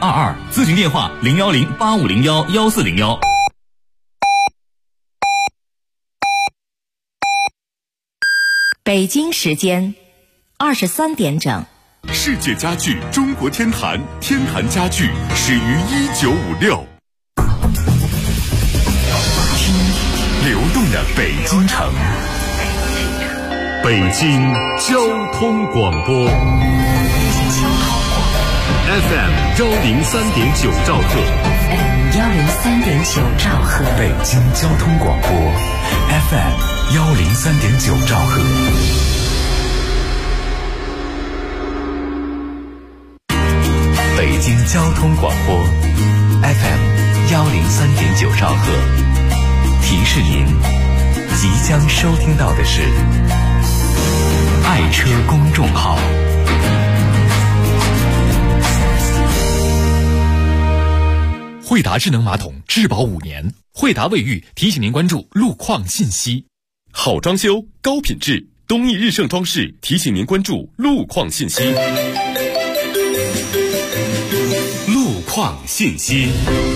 0022，咨询电话01085011401。 北京时间23点整。 世界家具中国天坛，天坛家具始于1956。听流动的北京城，北京交通广播 FM 103.9兆赫 103.9兆赫， 北京交通广播 FM 103.9兆赫。北京交通广播 FM 103.9兆赫，提示您即将收听到的是爱车公众号。惠达智能马桶质保5年，惠达卫浴提醒您关注路况信息。好装修高品质，东益日盛装饰提醒您关注路况信息。路况信息。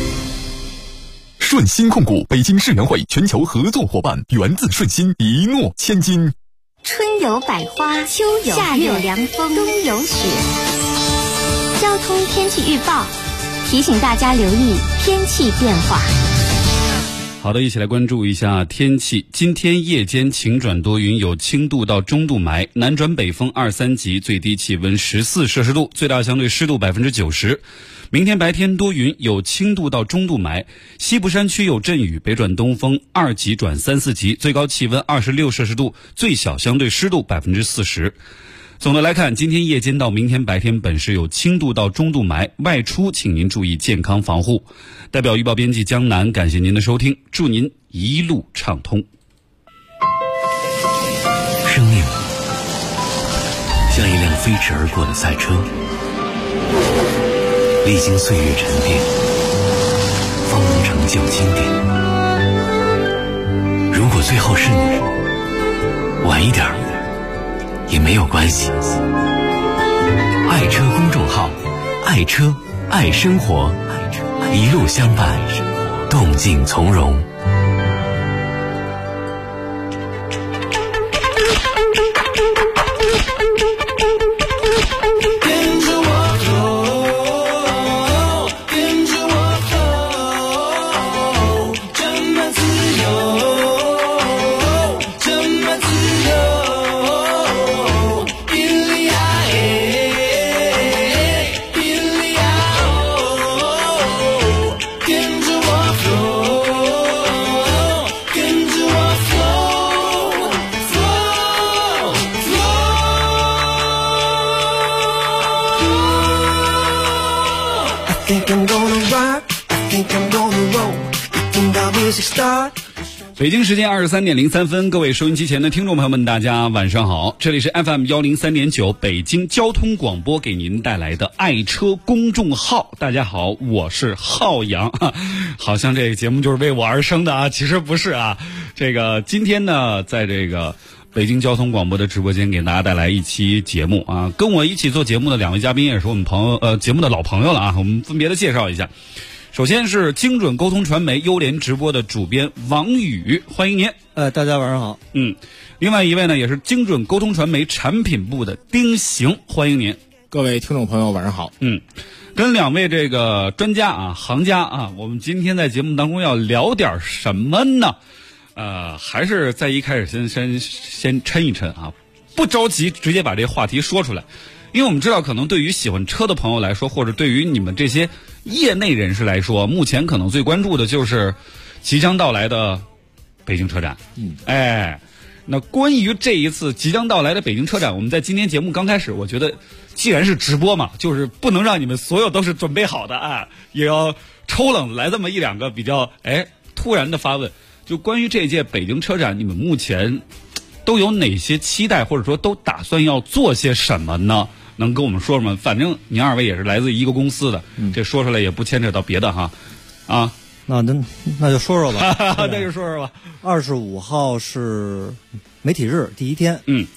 顺鑫控股北京世园会全球合作伙伴，源自顺鑫，一诺千金。 春有百花，秋有夏有凉风，冬有雪。交通天气预报提醒大家留意天气变化。 好的，一起来关注一下天气。今天夜间晴转多云，有轻度到中度霾，南转北风2、3级，最低气温14摄氏度，最大相对湿度90%。明天白天多云，有轻度到中度霾，西部山区有阵雨，北转东风2级转3、4级，最高气温26摄氏度，最小相对湿度40%。总的来看，今天夜间到明天白天本市有轻度到中度霾，外出请您注意健康防护。代表预报编辑江南，感谢您的收听，祝您一路畅通。 生命像一辆飞驰而过的赛车，历经岁月沉淀，方能成就经典。如果最后是你，晚一点也没有关系。爱车公众号，爱车爱生活，一路相伴，动静从容。 北京时间23:03，各位收音机前的听众朋友们，大家晚上好，这里是 FM 103.9北京交通广播给您带来的爱车公众号。大家好，我是浩洋，好像这个节目就是为我而生的啊，其实不是啊。这个今天呢，在这个北京交通广播的直播间给大家带来一期节目啊，跟我一起做节目的两位嘉宾也是我们节目的老朋友了啊，我们分别的介绍一下。首先是精准沟通传媒优联直播的主编王宇，欢迎您。 大家晚上好。 另外一位呢也是精准沟通传媒产品部的丁行，欢迎您。 各位听众朋友晚上好。 跟两位这个专家啊、行家啊，我们今天在节目当中要聊点什么呢？还是在一开始先抻一抻啊，不着急直接把这话题说出来，因为我们知道可能对于喜欢车的朋友来说，或者对于你们这些业内人士来说，目前可能最关注的就是即将到来的北京车展。那关于这一次即将到来的北京车展，我们在今天节目刚开始，我觉得既然是直播嘛，就是不能让你们所有都是准备好的啊，也要抽冷来这么一两个比较突然的发问。就关于这届北京车展，你们目前都有哪些期待，或者说都打算要做些什么呢？能跟我们说说吗？反正您二位也是来自一个公司的，这说出来也不牵扯到别的哈。 那就说说吧。 那就说说吧。 25号是媒体日第一天。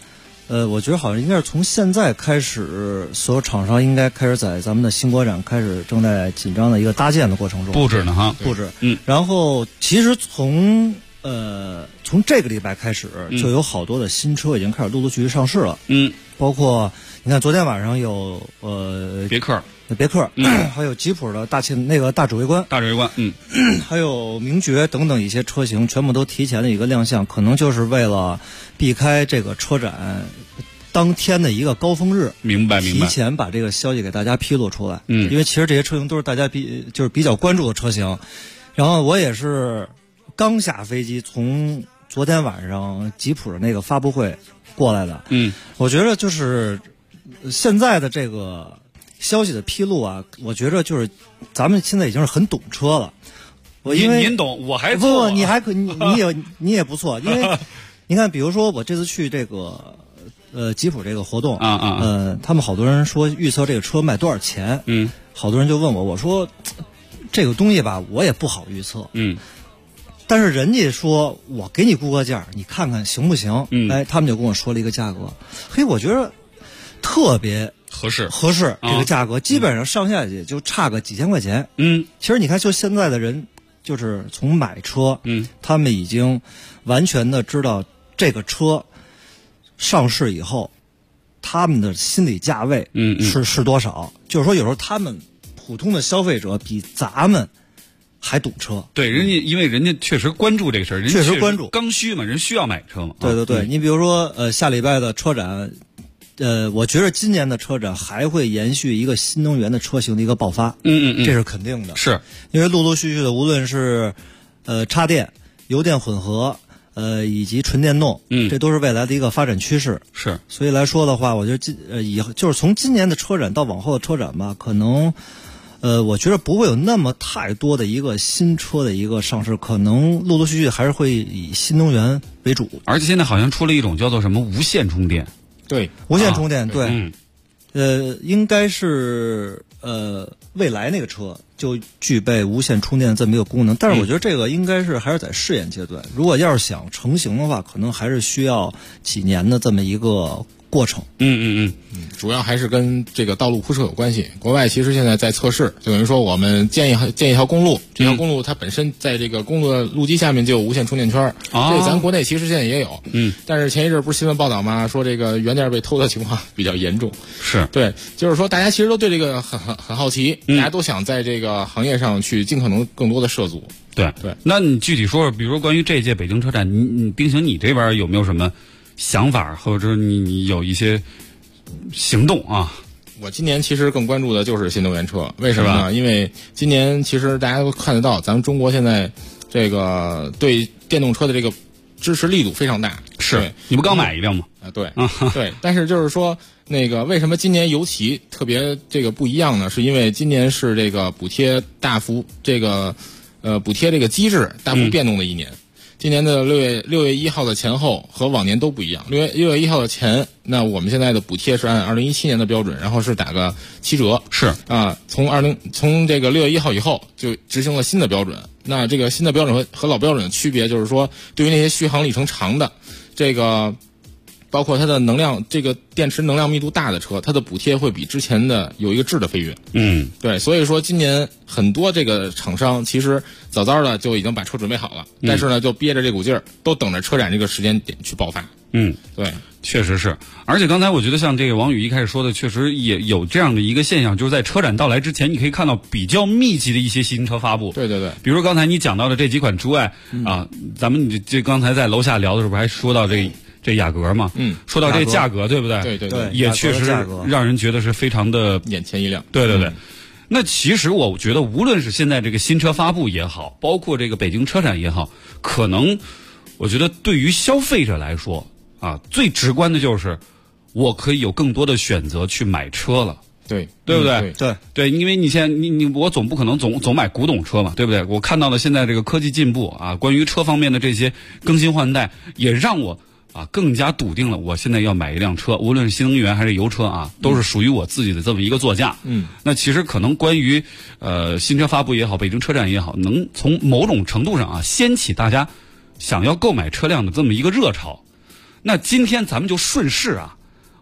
我觉得好像应该是从现在开始，所有厂商应该开始在咱们的新国展开始正在紧张的一个搭建的过程中， 布置呢哈， 布置。然后其实从这个礼拜开始，就有好多的新车已经开始陆陆续续上市了。包括你看昨天晚上有别克，还有吉普的大指挥官，还有名爵等等一些车型，全部都提前的一个亮相，可能就是为了避开这个车展当天的一个高峰日， 明白， 提前把这个消息给大家披露出来。因为其实这些车型都是大家比较关注的车型。然后我也是刚下飞机，从昨天晚上吉普的那个发布会过来的。我觉得就是现在的这个消息的披露啊，我觉得就是咱们现在已经是很懂车了。因为您懂，我还错。 不，你还可你也不错，因为你看，比如说我这次去这个吉普这个活动他们好多人说预测这个车卖多少钱，好多人就问我说这个东西吧，我也不好预测，但是人家说我给你估个价，你看看行不行？他们就跟我说了一个价格，我觉得特别合适， 这个价格基本上上下也就差个几千块钱。其实你看，就现在的人，就是从买车，他们已经完全的知道这个车上市以后，他们的心理价位是多少。就是说，有时候他们普通的消费者比咱们还懂车。 对，因为人家确实关注这个事儿，人确实关注刚需嘛，人需要买车嘛。 对，你比如说下礼拜的车展。我觉得今年的车展还会延续一个新能源的车型的一个爆发，这是肯定的。 是因为陆陆续续的，无论是插电、油电混合，以及纯电动，这都是未来的一个发展趋势。 是， 所以来说的话，我觉得以后就是从今年的车展到往后的车展吧，可能我觉得不会有那么太多的一个新车的一个上市，可能陆陆续续还是会以新能源为主。 而且现在好像出了一种叫做什么无线充电。 对， 无线充电，对，应该是未来那个车就具备无线充电这么一个功能，但是我觉得这个应该是还是在试验阶段。如果要是想成型的话，可能还是需要几年的这么一个过程。 主要还是跟这个道路铺设有关系。国外其实现在在测试，就等于说我们建一条公路，这条公路它本身在这个公路的路基下面就有无线充电圈，这咱国内其实现在也有。但是前一阵不是新闻报道吗？说这个原件被偷的情况比较严重。 是对，就是说大家其实都对这个很好奇，大家都想在这个行业上去尽可能更多的涉足。 对，那你具体说说，比如说关于这届北京车展，你冰行你这边有没有什么想法，或者你有一些行动啊？ 我今年其实更关注的就是新能源车，为什么呢？因为今年其实大家都看得到，咱们中国现在这个对电动车的这个支持力度非常大。 是，你不刚买一辆吗？ 对，对。但是就是说，那个为什么今年尤其特别这个不一样呢？是因为今年是这个补贴大幅补贴这个机制大幅变动的一年。今年的6月1号的前后和往年都不一样。6月1号的前，那我们现在的补贴是按2017年的标准，然后是打个7折。 是啊， 从这个6月1号以后就执行了新的标准。那这个新的标准和老标准的区别就是说，对于那些续航里程长的，这个包括它的能量，这个电池能量密度大的车，它的补贴会比之前的有一个质的飞跃。对，所以说今年很多这个厂商其实早早的就已经把车准备好了，但是呢就憋着这股劲儿，都等着车展这个时间点去爆发。对， 确实是。而且刚才我觉得像这个王宇一开始说的，确实也有这样的一个现象，就是在车展到来之前，你可以看到比较密集的一些新车发布。 对， 比如刚才你讲到的这几款之外，咱们这刚才在楼下聊的时候还说到这雅阁嘛，说到这价格，对不对？ 对， 也确实让人觉得是非常的眼前一亮。 对。那其实我觉得，无论是现在这个新车发布也好，包括这个北京车展也好，可能我觉得对于消费者来说最直观的就是我可以有更多的选择去买车了。 对不对？ 对， 因为你现在我总不可能总买古董车嘛，对不对？我看到了现在这个科技进步关于车方面的这些更新换代，也让我更加笃定了，我现在要买一辆车，无论是新能源还是油车都是属于我自己的这么一个座驾。那其实可能关于新车发布也好，北京车展也好，能从某种程度上掀起大家想要购买车辆的这么一个热潮。那今天咱们就顺势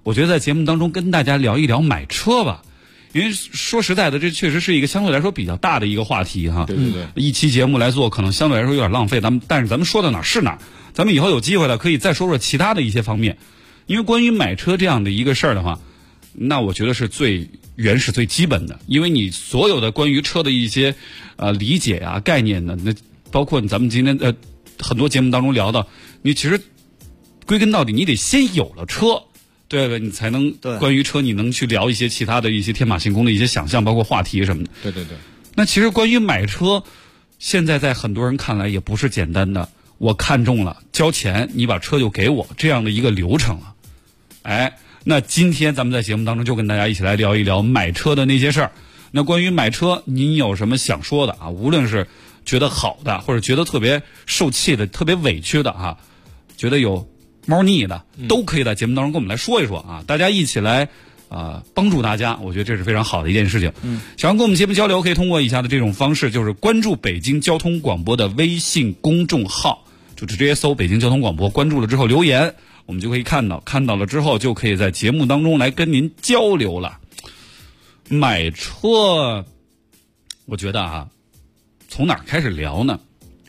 我觉得在节目当中跟大家聊一聊买车吧。因为说实在的，这确实是一个相对来说比较大的一个话题哈。 对对对， 一期节目来做，可能相对来说有点浪费。但是咱们说到哪儿是哪儿，咱们以后有机会了可以再说说其他的一些方面。因为关于买车这样的一个事儿的话，那我觉得是最原始、最基本的。因为你所有的关于车的一些理解啊、概念呢，那包括咱们今天很多节目当中聊到，你其实归根到底，你得先有了车。对，你才能关于车，你能去聊一些其他的一些天马行空的一些想象，包括话题什么的。 对对对。 那其实关于买车，现在在很多人看来也不是简单的，我看中了，交钱，你把车就给我这样的一个流程了。哎，那今天咱们在节目当中就跟大家一起来聊一聊买车的那些事儿。那关于买车，您有什么想说的啊？无论是觉得好的，或者觉得特别受气的、特别委屈的啊，觉得有猫腻的，都可以在节目当中跟我们来说一说啊，大家一起来帮助大家，我觉得这是非常好的一件事情。想要跟我们节目交流，可以通过以下的这种方式，就是关注北京交通广播的微信公众号，就直接搜北京交通广播，关注了之后留言，我们就可以看到了之后就可以在节目当中来跟您交流了。买车，我觉得啊，从哪儿开始聊呢？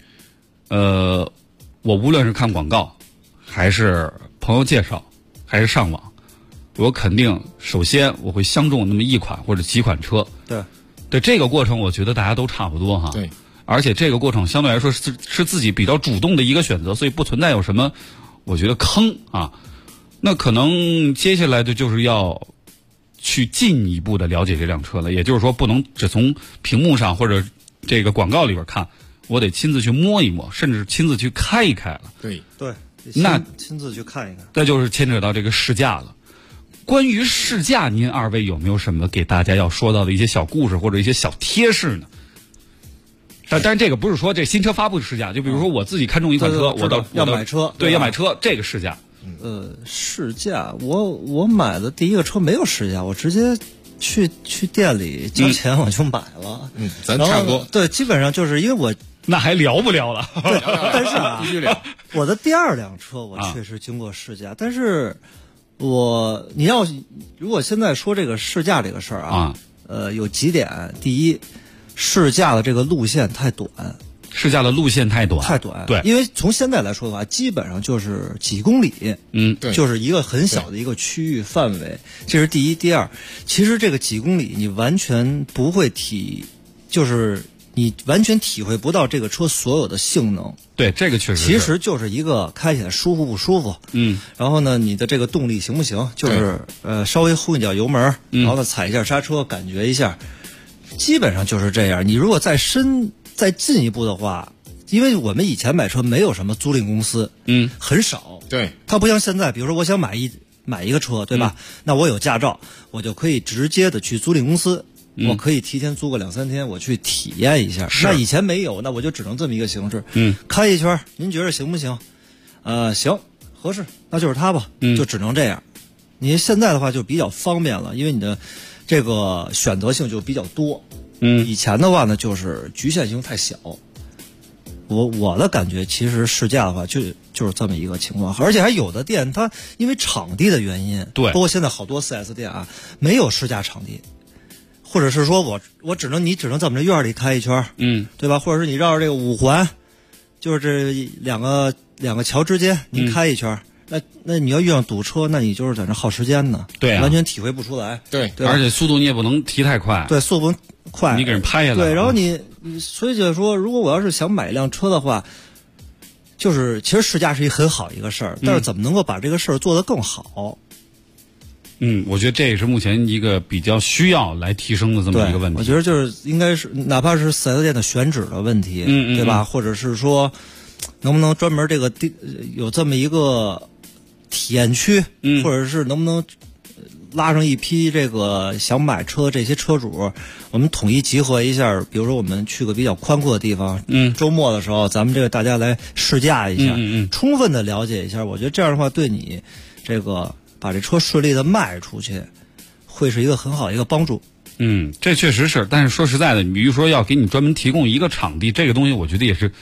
我无论是看广告，还是朋友介绍，还是上网，我肯定首先我会相中那么一款或者几款车。对这个过程，我觉得大家都差不多哈。 对， 而且这个过程相对来说是自己比较主动的一个选择，所以不存在有什么我觉得坑啊。那可能接下来的就是要去进一步的了解这辆车了，也就是说不能只从屏幕上或者这个广告里边看，我得亲自去摸一摸，甚至亲自去开一开了。 对， 那亲自去看一看， 那就是牵扯到这个试驾了。关于试驾，您二位有没有什么给大家要说到的一些小故事或者一些小贴士呢？但是这个不是说这新车发布试驾，就比如说我自己看中一款车，我要买车， 对，要买车这个试驾。 试驾，我买的第一个车没有试驾，我直接去店里交钱我就买了。 咱差不多。 对，基本上就是因为我那还聊不聊了？ 对，但是啊， 必须聊。 我的第二辆车我确实经过试驾，但是你要如果现在说这个试驾这个事儿啊，有几点。第一，试驾的这个路线太短。 试驾的路线太短， 对，因为从现在来说的话，基本上就是几公里， 对， 就是一个很小的一个区域范围，这是第一。第二，其实这个几公里你完全不会就是你完全体会不到这个车所有的性能。 对，这个确实， 其实就是一个开起来舒服不舒服，然后呢，你的这个动力行不行？就是稍微轰一脚油门，然后呢踩一下刹车，感觉一下，基本上就是这样。你如果再进一步的话，因为我们以前买车没有什么租赁公司，很少。 对， 它不像现在，比如说我想买一个车，对吧？那我有驾照，我就可以直接的去租赁公司，我可以提前租个2-3天，我去体验一下。那以前没有，那我就只能这么一个形式。开一圈，您觉得行不行？行，合适，那就是它吧。就只能这样。你现在的话就比较方便了，因为你的这个选择性就比较多。以前的话呢，就是局限性太小。我的感觉，其实试驾的话，就是这么一个情况，而且还有的店它因为场地的原因， 对， 包括现在好多 4S 店啊，没有试驾场地，或者是说我你只能这么着院里开一圈，对吧？或者是你绕着这个5环，就是这两个桥之间，您开一圈。那你要遇上堵车，那你就是在那耗时间呢， 对啊， 完全体会不出来， 对， 而且速度你也不能提太快， 对，速度快， 你给人拍下来， 对，然后你所以就是说，如果我要是想买一辆车的话，就是其实试驾是一很好一个事儿，但是怎么能够把这个事儿做得更好？ 我觉得这也是目前一个比较需要来提升的这么一个问题。 我觉得就是应该是哪怕是4S店的选址的问题，对吧？或者是说能不能专门这个有这么一个体验区，或者是能不能拉上一批这个想买车这些车主，我们统一集合一下，比如说我们去个比较宽阔的地方，周末的时候咱们这个大家来试驾一下，充分的了解一下，我觉得这样的话对你这个把这车顺利的卖出去会是一个很好的一个帮助。 这确实是，但是说实在的，你比如说要给你专门提供一个场地，这个东西我觉得也是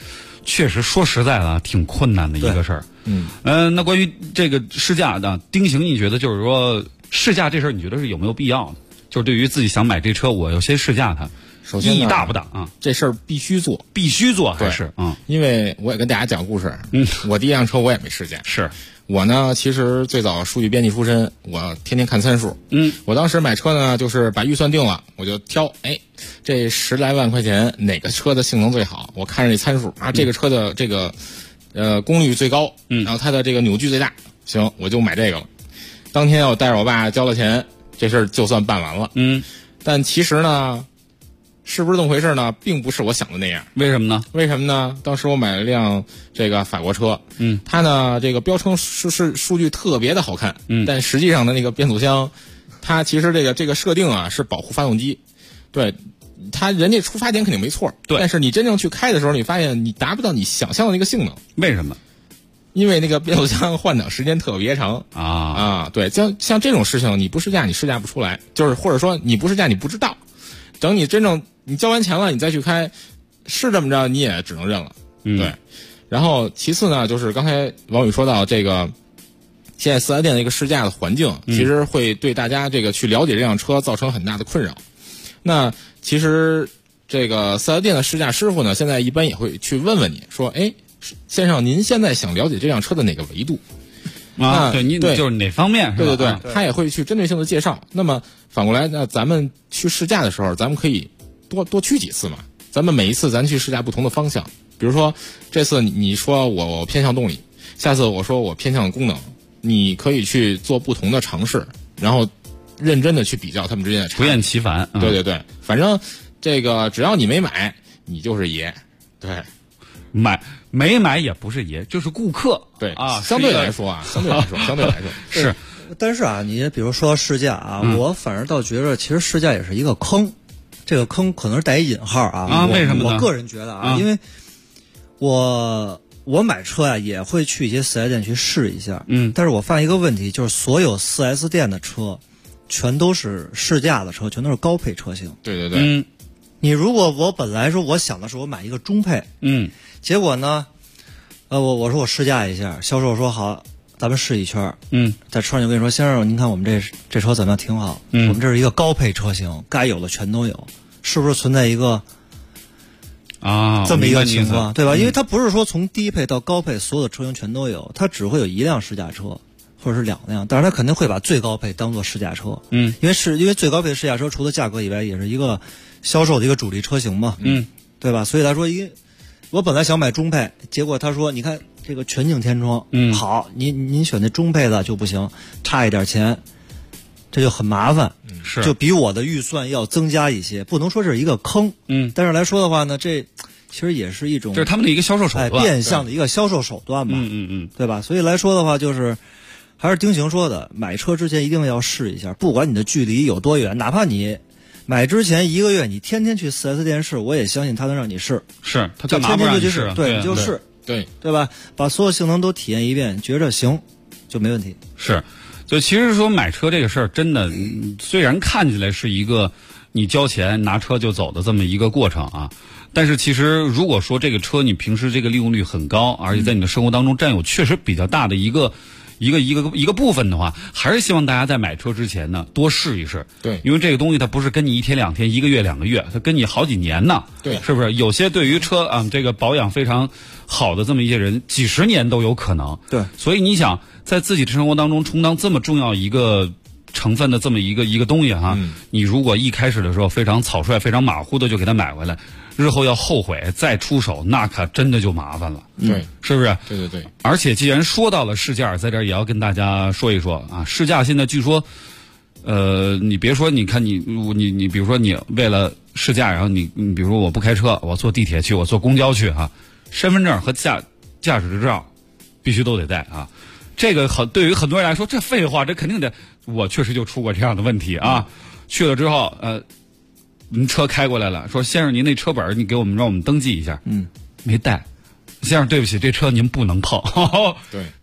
确实说实在的挺困难的一个事儿。那关于这个试驾的，丁行，你觉得就是说试驾这事儿，你觉得是有没有必要的？就是对于自己想买这车，我要先试驾它， 首先意义大不大啊？ 这事儿必须做， 还是因为我也跟大家讲故事，我第一辆车我也没试驾， 是我呢，其实最早数据编辑出身，我天天看参数。我当时买车呢，就是把预算定了，我就挑，这10来万块钱哪个车的性能最好？我看着这参数啊，这个车的这个功率最高，然后它的这个扭矩最大，行，我就买这个了。当天我带着我爸交了钱，这事儿就算办完了。但其实呢，是不是这么回事呢？并不是我想的那样。 为什么呢？ 当时我买了辆这个法国车，它呢这个标称数据特别的好看，但实际上的那个变速箱，它其实这个设定啊是保护发动机，对，它人家出发点肯定没错， 对， 但是你真正去开的时候，你发现你达不到你想象的那个性能。 为什么？ 因为那个变速箱换挡时间特别长对，像这种事情，你不试驾你试驾不出来，就是或者说你不试驾你不知道，等你真正你交完钱了，你再去开，是这么着你也只能认了。对。然后其次呢，就是刚才王宇说到这个，现在4S店的一个试驾的环境，其实会对大家这个去了解这辆车造成很大的困扰。那其实这个4S店的试驾师傅呢，现在一般也会去问问你说，先生，您现在想了解这辆车的哪个维度？ 对，您就是哪方面？ 对，他也会去针对性的介绍。那么反过来，那咱们去试驾的时候，咱们可以多去几次嘛。咱们每一次咱去试驾不同的方向，比如说这次你说我偏向动力，下次我说我偏向功能，你可以去做不同的尝试，然后认真的去比较他们之间的差异， 不厌其烦。 对，反正这个只要你没买，你就是爷。对。 没买也不是爷，就是顾客。 对相对来说是。 但是啊，你比如说试驾啊，我反而倒觉得其实试驾也是一个坑，这个坑可能是带一引号啊。 为什么呢？ 我个人觉得因为我买车啊也会去一些4S店去试一下，但是我发现一个问题，就是所有4S店的车全都是试驾的车，全都是高配车型。 对。 你如果我本来说我想的是我买一个中配，结果呢，我说我试驾一下，销售说好，咱们试一圈，在车上就跟你说，先生，您看我们这车怎么样？挺好，我们这是一个高配车型，该有的全都有，是不是存在一个这么一个情况，对吧？因为它不是说从低配到高配所有的车型全都有，它只会有一辆试驾车。或者是2辆，但是他肯定会把最高配当做试驾车，因为最高配的试驾车除了价格以外，也是一个销售的一个主力车型嘛，对吧？所以来说，我本来想买中配，结果他说，你看这个全景天窗，好，您选那中配的就不行，差一点钱，这就很麻烦，就比我的预算要增加一些，不能说这是一个坑，但是来说的话呢，这其实也是一种， 这是他们的一个销售手段， 变相的一个销售手段嘛，对吧？所以来说的话，就是还是丁行说的，买车之前一定要试一下，不管你的距离有多远，哪怕你买之前1个月你天天去4S店试，我也相信他能让你试。 是，他干嘛不让你试？ 对，你就试，对吧？把所有性能都体验一遍，觉着行就没问题。 是，就其实说买车这个事儿，真的虽然看起来是一个你交钱拿车就走的这么一个过程啊，但是其实如果说这个车你平时这个利用率很高，而且在你的生活当中占有确实比较大的一个部分的话，还是希望大家在买车之前呢多试一试。 对， 因为这个东西它不是跟你1天2天、1个月2个月，它跟你好几年呢。 对， 是不是？有些对于车这个保养非常好的这么一些人，几十年都有可能。 对， 所以你想在自己的生活当中充当这么重要一个成分的这么一个东西哈，你如果一开始的时候非常草率、非常马虎的就给它买回来，日后要后悔再出手，那可真的就麻烦了。 对， 是不是？ 对。 而且既然说到了试驾，在这儿也要跟大家说一说啊，试驾现在据说，你别说，你看你比如说你为了试驾，然后你比如说我不开车，我坐地铁去，我坐公交去哈，身份证和驾驶执照必须都得带啊。这个对于很多人来说，这废话，这肯定得。我确实就出过这样的问题啊，去了之后您车开过来了，说先生您那车本你给我们让我们登记一下，没带，先生对不起，这车您不能碰。 对，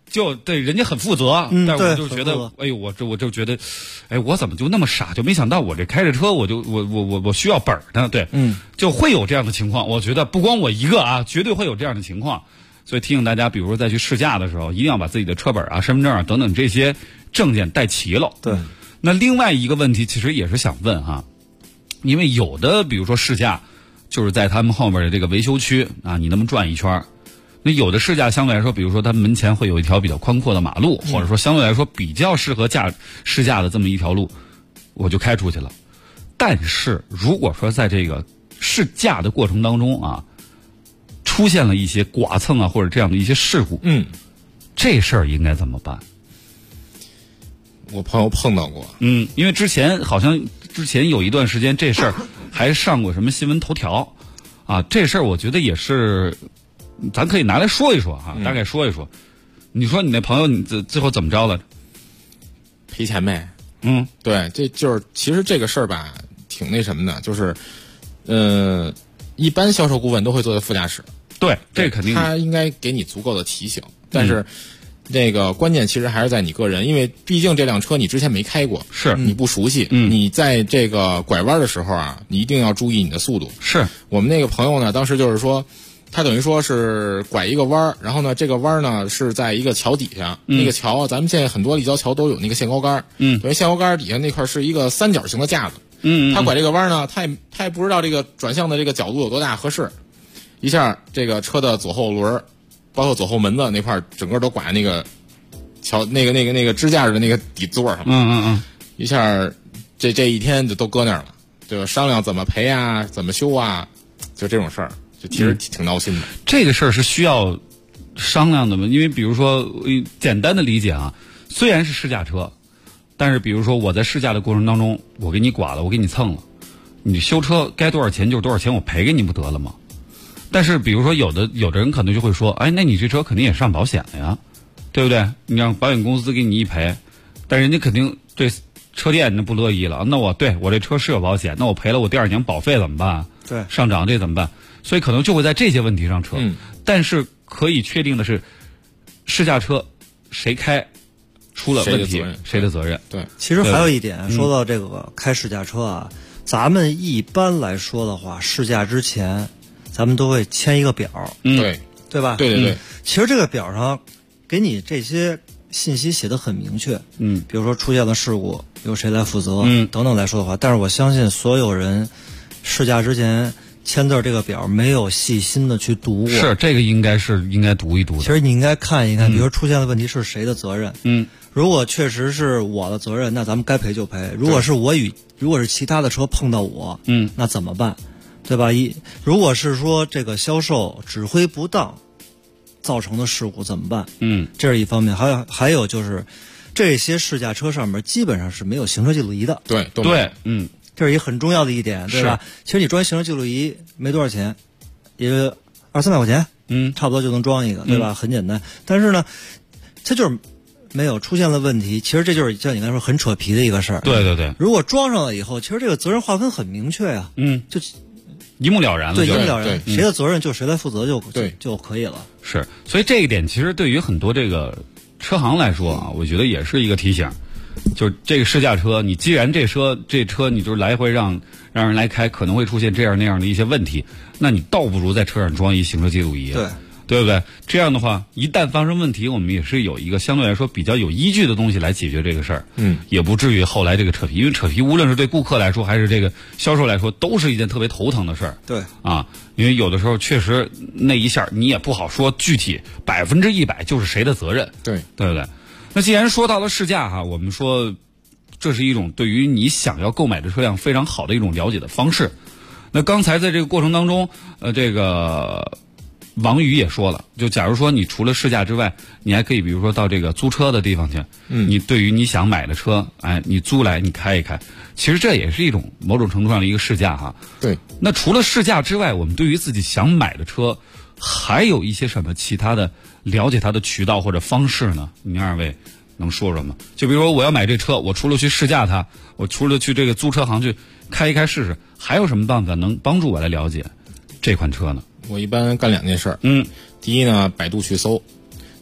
就对人家很负责，但我就觉得，哎呦，我就觉得，哎，我怎么就那么傻？就没想到我这开着车，我需要本呢，对，就会有这样的情况。我觉得不光我一个啊，绝对会有这样的情况。所以提醒大家，比如说再去试驾的时候，一定要把自己的车本啊、身份证啊等等这些证件带齐了。 对。 那另外一个问题，其实也是想问哈，因为有的比如说试驾，就是在他们后面的这个维修区啊，你那么转一圈。那有的试驾相对来说，比如说他门前会有一条比较宽阔的马路，或者说相对来说比较适合试驾的这么一条路，我就开出去了。但是如果说在这个试驾的过程当中啊，出现了一些剐蹭啊或者这样的一些事故，这事儿应该怎么办？ 我朋友碰到过， 因为之前有一段时间这事儿还上过什么新闻头条啊，这事儿我觉得也是。咱可以拿来说一说哈，大概说一说。你说你那朋友你最后怎么着了？ 赔钱呗。对，这就是其实这个事儿吧，挺那什么的，就是一般销售顾问都会坐在副驾驶。 对，这肯定他应该给你足够的提醒，但是那个关键其实还是在你个人，因为毕竟这辆车你之前没开过， 是你不熟悉。你在这个拐弯的时候啊，你一定要注意你的速度。 是我们那个朋友呢，当时就是说。他等于说是拐一个弯，然后呢，这个弯呢是在一个桥底下，那个桥咱们现在很多立交桥都有那个限高杆，等于限高杆底下那块是一个三角形的架子，他拐这个弯呢，他也不知道这个转向的这个角度有多大合适，一下这个车的左后轮，包括左后门子那块整个都拐那个桥那个支架的那个底座上，一下这一天就都搁那儿了，就商量怎么赔啊，怎么修啊，就这种事儿。就其实挺闹心的， 这个事儿是需要商量的吗？因为比如说简单的理解啊，虽然是试驾车，但是比如说我在试驾的过程当中，我给你剐了，我给你蹭了，你修车该多少钱就是多少钱，我赔给你不得了吗？但是比如说有的人可能就会说，哎，那你这车肯定也上保险了呀，对不对？你让保险公司给你一赔，但人家肯定对车店那不乐意了，那我这车是有保险，那我赔了我第二年保费怎么办？ 对， 上涨这怎么办？所以可能就会在这些问题上扯，但是可以确定的是，试驾车谁开出了问题，谁的责任？ 对， 其实还有一点，说到这个开试驾车啊，咱们一般来说的话，试驾之前，咱们都会签一个表， 对吧？ 对。 其实这个表上给你这些信息写得很明确，比如说出现了事故由谁来负责，等等来说的话，但是我相信所有人试驾之前。签字这个表没有细心的去读过， 是这个应该读一读的。 其实你应该看一看，比如说出现的问题是谁的责任。如果确实是我的责任，那咱们该赔就赔。如果是其他的车碰到我，那怎么办？对吧？如果是说这个销售指挥不当造成的事故怎么办？这是一方面。还有就是这些试驾车上面基本上是没有行车记录仪的。 对， 这是一个很重要的一点，对吧？其实你装行车记录仪没多少钱，也就200-300块钱，差不多就能装一个，对吧？很简单。但是呢，它就是没有出现了问题。其实这就是像你刚才说很扯皮的一个事儿。 对。 如果装上了以后，其实这个责任划分很明确呀，就一目了然了。 对，一目了然，谁的责任就谁来负责就可以了。 是，所以这一点其实对于很多这个车行来说啊，我觉得也是一个提醒。就这个试驾车，你既然这车你就是来回让人来开，可能会出现这样那样的一些问题，那你倒不如在车上装一行车记录仪，对不对？这样的话，一旦发生问题，我们也是有一个相对来说比较有依据的东西来解决这个事儿，也不至于后来这个扯皮，因为扯皮无论是对顾客来说还是这个销售来说，都是一件特别头疼的事儿。 对啊，因为有的时候确实那一下你也不好说具体100%就是谁的责任， 对不对？那既然说到了试驾哈，我们说这是一种对于你想要购买的车辆非常好的一种了解的方式。那刚才在这个过程当中，这个王宇也说了，就假如说你除了试驾之外，你还可以比如说到这个租车的地方去，你对于你想买的车，哎，你租来你开一开，其实这也是一种某种程度上的一个试驾哈。 对。 那除了试驾之外，我们对于自己想买的车，还有一些什么其他的了解它的渠道或者方式呢？您二位能说说吗？就比如说我要买这车，我除了去试驾它，我除了去这个租车行去开一开试试，还有什么办法能帮助我来了解这款车呢？ 我一般干2件事。第一呢，百度去搜，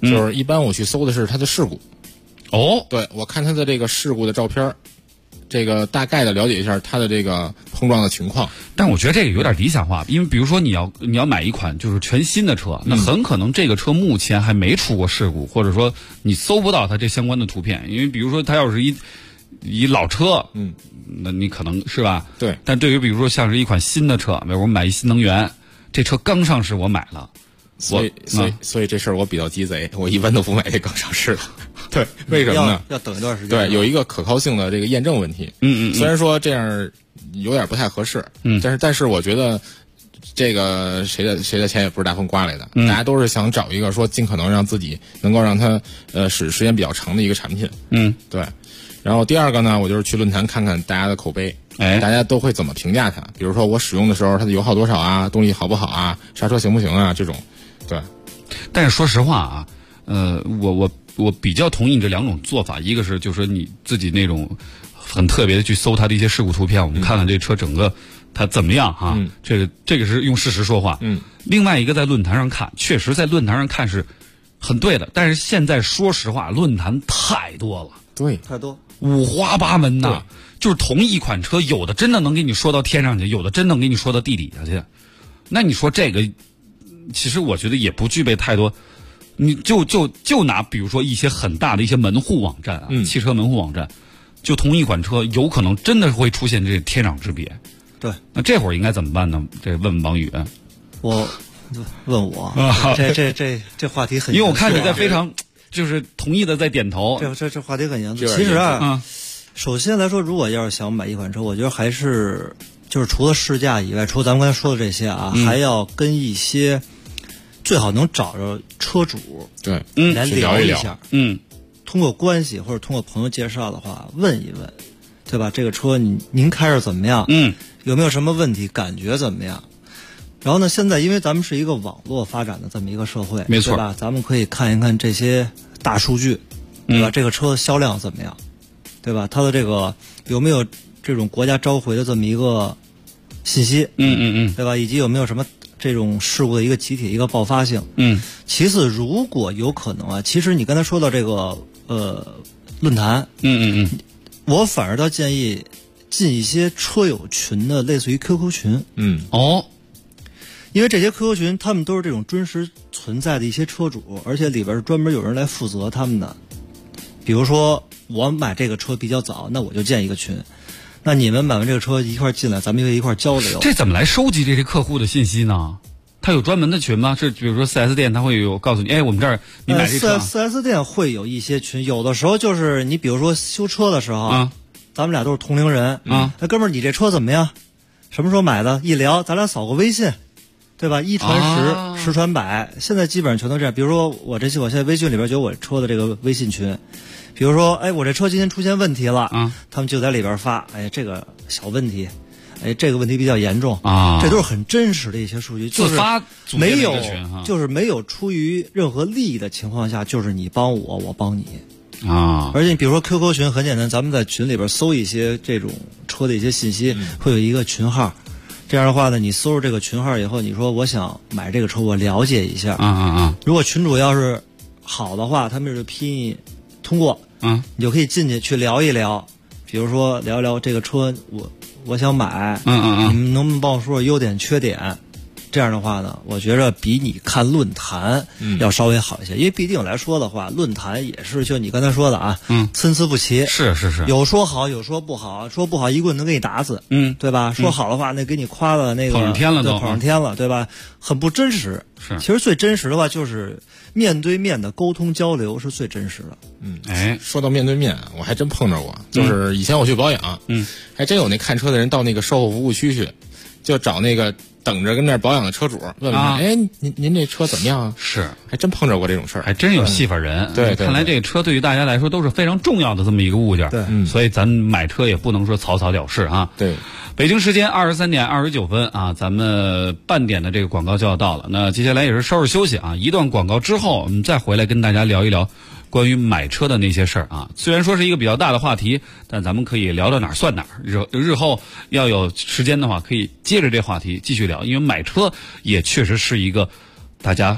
就是一般我去搜的是它的事故。 哦， 对，我看它的这个事故的照片，这个大概的了解一下它的这个碰撞的情况。 但我觉得这个有点理想化，因为比如说你要买一款就是全新的车，那很可能这个车目前还没出过事故，或者说你搜不到它这相关的图片，因为比如说它要是一老车，那你可能是吧？ 对。 但对于比如说像是一款新的车，比如我买一新能源，这车刚上市我买了， 所以这事儿我比较鸡贼，我一般都不买这刚上市的。对，为什么呢？ 要等一段时间。 对，有一个可靠性的这个验证问题。虽然说这样有点不太合适，但是我觉得这个谁的钱也不是大风刮来的，大家都是想找一个说尽可能让自己能够让它使时间比较长的一个产品。对。然后第二个呢，我就是去论坛看看大家的口碑，大家都会怎么评价它？比如说我使用的时候它的油耗多少啊，动力好不好啊，刹车行不行啊，这种。对。 但是说实话啊，我比较同意你这两种做法，一个是就是说你自己那种很特别的去搜它的一些事故图片，我们看看这车整个它怎么样哈，这个是用事实说话。另外一个在论坛上看，确实在论坛上看是很对的，但是现在说实话，论坛太多了， 对， 太多， 五花八门呐。就是同一款车，有的真的能给你说到天上去，有的真能给你说到地底下去。那你说这个，其实我觉得也不具备太多。你就拿比如说一些很大的一些门户网站啊，汽车门户网站，就同一款车，有可能真的会出现这天壤之别。 对， 那这会儿应该怎么办呢？这问问王宇。 我问我，这话题很， 因为我看你在非常就是同意的在点头。 这话题很严肃。其实啊，首先来说，如果要是想买一款车，我觉得还是就是除了试驾以外，除了咱们刚才说的这些啊，还要跟一些最好能找着车主对来聊一下。通过关系或者通过朋友介绍的话，问一问，对吧？这个车您开着怎么样？有没有什么问题？感觉怎么样？然后呢，现在因为咱们是一个网络发展的这么一个社会， 没错， 对吧？咱们可以看一看这些大数据，对吧？这个车销量怎么样？对吧？它的这个有没有这种国家召回的这么一个信息？对吧？以及有没有什么这种事故的一个集体一个爆发性？其次，如果有可能啊，其实你刚才说到这个论坛，我反而倒建议进一些车友群的，类似于 QQ 群。因为这些 QQ 群，他们都是这种真实存在的一些车主，而且里边是专门有人来负责他们的。比如说，我买这个车比较早，那我就建一个群。那你们买完这个车一块进来，咱们就一块交流。 这怎么来收集这些客户的信息呢？他有专门的群吗？是比如说 4S 店他会有告诉你，我们这儿你买这车。 4S 店会有一些群，有的时候就是你比如说修车的时候，咱们俩都是同龄人那哥们儿你这车怎么样？什么时候买的？一聊，咱俩扫个微信。对吧？一传十，十传百，现在基本上全都这样。比如说我现在微信里边就有我车的这个微信群，比如说我这车今天出现问题了，他们就在里边发，这个小问题，这个问题比较严重这都是很真实的一些数据，就是没有就是没有出于任何利益的情况下，就是你帮我，我帮你而且你比如说 QQ 群很简单，咱们在群里边搜一些这种车的一些信息，会有一个群号。这样的话呢，你搜入这个群号以后，你说我想买这个车，我了解一下。如果群主要是好的话，他们是批你通过，你就可以进去聊一聊，比如说聊一聊这个车，我想买，你们能不能帮我说说优点缺点？这样的话呢，我觉着比你看论坛要稍微好一些，因为毕竟来说的话，论坛也是就你刚才说的啊，参差不齐， 是， 有说好，有说不好，说不好一棍能给你打死，对吧？说好的话，那给你夸了那个捧上天了都， 捧上天了，对吧？很不真实。 是， 其实最真实的话就是面对面的沟通交流是最真实的。 说到面对面，我还真碰着过，就是以前我去保养，还真有那看车的人到那个售后服务区去，就找那个等着跟那儿保养的车主问问，您这车怎么样啊？是，还真碰着过这种事儿， 还真有戏法人。 对， 看来这个车对于大家来说都是非常重要的这么一个物件。 对， 所以咱买车也不能说草草了事啊。 对， 北京时间23点29分啊，咱们半点的这个广告就要到了。那接下来也是稍事休息啊，一段广告之后，我们再回来跟大家聊一聊关于买车的那些事儿啊。虽然说是一个比较大的话题，但咱们可以聊到哪儿算哪儿。日后要有时间的话，可以接着这话题继续聊，因为买车也确实是一个大家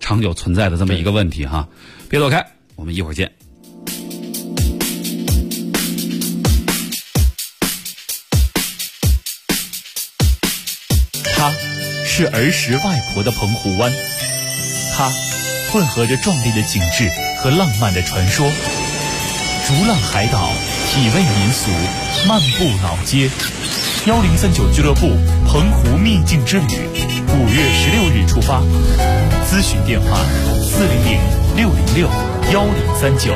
长久存在的这么一个问题哈。别走开，我们一会儿见。 它是儿时外婆的澎湖湾，它混合着壮丽的景致和浪漫的传说。逐浪海岛，体味民俗，漫步老街。1039俱乐部澎湖秘境之旅，5月16日出发。咨询电话400-606-1039。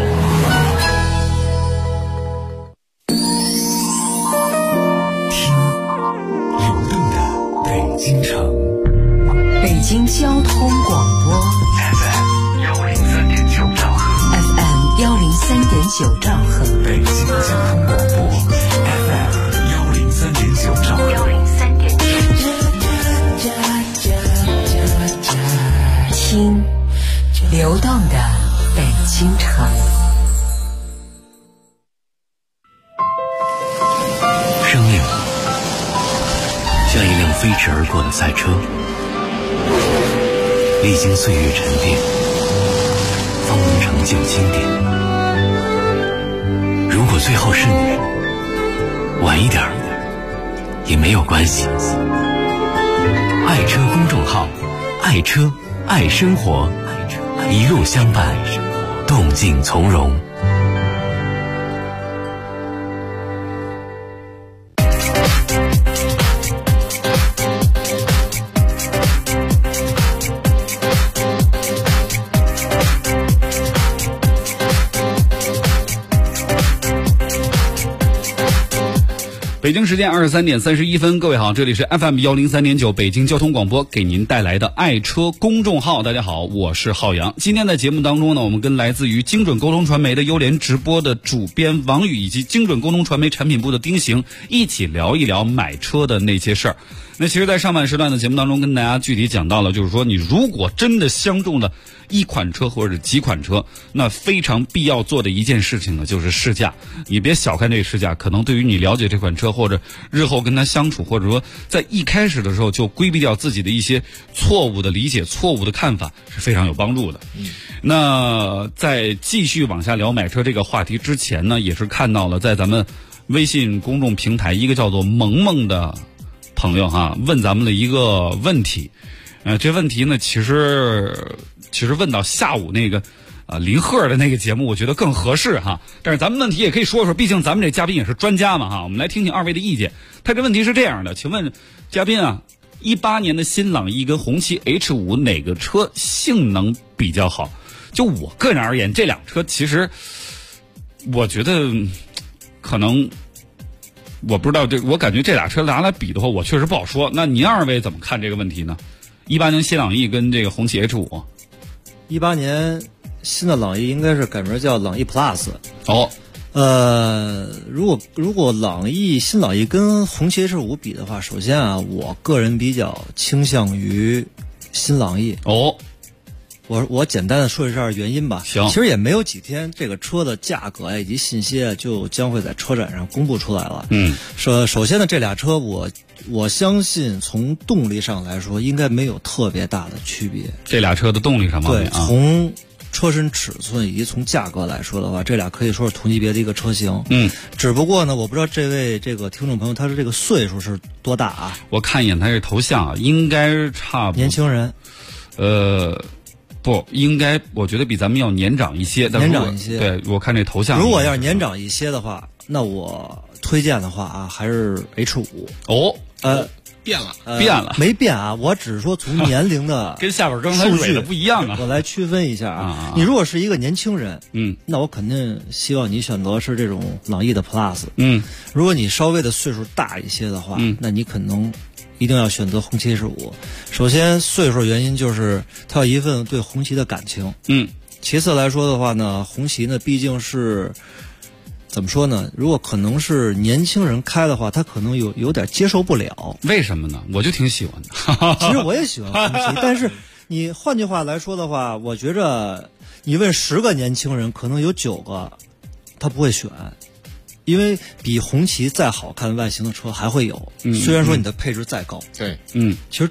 京城， 北京交通广播 FM 103.9兆赫 FM 103.9兆赫， 北京交通广播 FM 103.9兆赫听流动的北京城。 生命像一辆飞驰而过的赛车，历经岁月沉淀，方能成就经典。如果最后是你，晚一点也没有关系。爱车公众号，爱车爱生活，一路相伴，动静从容。 北京时间23点31分，各位好，这里是 FM 103.9北京交通广播给您带来的爱车公众号。大家好，我是浩洋。今天在节目当中呢，我们跟来自于精准沟通传媒的优联直播的主编王宇以及精准沟通传媒产品部的丁行一起聊一聊买车的那些事儿。那其实在上半时段的节目当中跟大家具体讲到了，就是说你如果真的相中了一款车或者几款车，那非常必要做的一件事情呢，就是试驾。你别小看这个试驾，可能对于你了解这款车或者日后跟它相处，或者说在一开始的时候就规避掉自己的一些错误的理解、错误的看法，是非常有帮助的。那在继续往下聊买车这个话题之前呢，也是看到了在咱们微信公众平台一个叫做萌萌的朋友哈，问咱们的一个问题。这问题呢，其实问到下午那个林鹤的那个节目，我觉得更合适哈。但是咱们问题也可以说说，毕竟咱们这嘉宾也是专家嘛哈。我们来听听二位的意见。他这问题是这样的，请问嘉宾啊，18年的新朗逸跟红旗 H5 哪个车性能比较好？就我个人而言，这辆车其实我觉得可能。我不知道，我感觉这俩车拿来比的话，我确实不好说。那您二位怎么看这个问题呢？18年新朗逸跟这个红旗 H5，18 年新的朗逸应该是改名叫朗逸 Plus。 哦， 如果新朗逸跟红旗 H5 比的话，首先啊，我个人比较倾向于新朗逸。 哦。 我简单的说一下原因吧。 行， 其实也没有几天，这个车的价格以及信息就将会在车展上公布出来了。首先呢，这俩车我相信从动力上来说，应该没有特别大的区别。 这俩车的动力上方面对，从车身尺寸以及从价格来说的话，这俩可以说是同级别的一个车型。只不过呢，我不知道这位这个听众朋友他的这个岁数是多大啊？ 我看一眼他这头像啊，应该差不多年轻人。 不应该，我觉得比咱们要年长一些。 年长一些， 对，我看这头像。 如果要是年长一些的话，那我推荐的话啊，还是 H5。 哦， 变了， 没变啊！我只是说从年龄的跟下边刚才蕊的不一样啊， 我来区分一下啊。你如果是一个年轻人，那我肯定希望你选择是这种朗逸的 Plus。如果你稍微的岁数大一些的话，那你可能一定要选择红旗 H5。首先，岁数原因就是他有一份对红旗的感情。其次来说的话呢，红旗呢毕竟是怎么说呢？如果可能是年轻人开的话，他可能有点接受不了。 为什么呢？我就挺喜欢的。 其实我也喜欢红旗，但是你换句话来说的话，我觉着你问10个年轻人，可能有9个他不会选。因为比红旗再好看外形的车还会有，虽然说你的配置再高。 对， 其实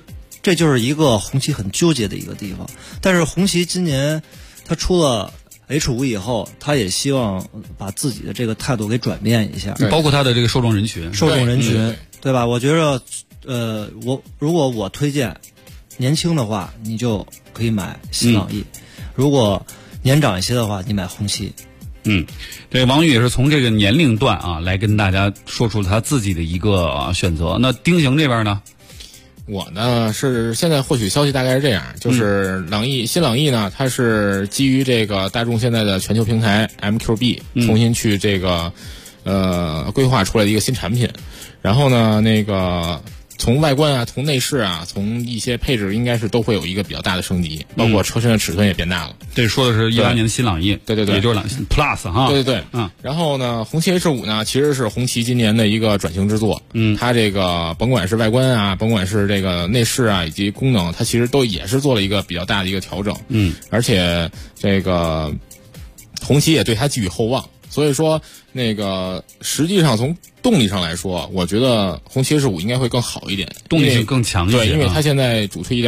这就是一个红旗很纠结的一个地方。但是红旗今年他出了 H5 以后，他也希望把自己的这个态度给转变一下， 包括他的这个受众人群， 对吧？我觉着，如果我推荐年轻的话，你就可以买新朗逸；如果年长一些的话，你买红旗。 这王宇也是从这个年龄段啊来跟大家说出他自己的一个选择。那丁行这边呢？ 我呢是现在获取消息大概是这样，就是新朗逸呢，它是基于这个大众现在的全球平台 MQB 重新去这个规划出来的一个新产品。然后呢，那个从外观啊，从内饰啊，从一些配置，应该是都会有一个比较大的升级，包括车身的尺寸也变大了。 这说的是18年的新朗逸， 对， 也就是Plus 哈。 对，然后呢，红旗 H5 呢，其实是红旗今年的一个转型之作。它这个甭管是外观啊，甭管是这个内饰啊，以及功能，它其实都也是做了一个比较大的一个调整。而且这个红旗也对它寄予厚望。所以说，那个实际上从动力上来说，我觉得红旗 H5 应该会更好一点， 动力性更强一些。 对，因为它现在主推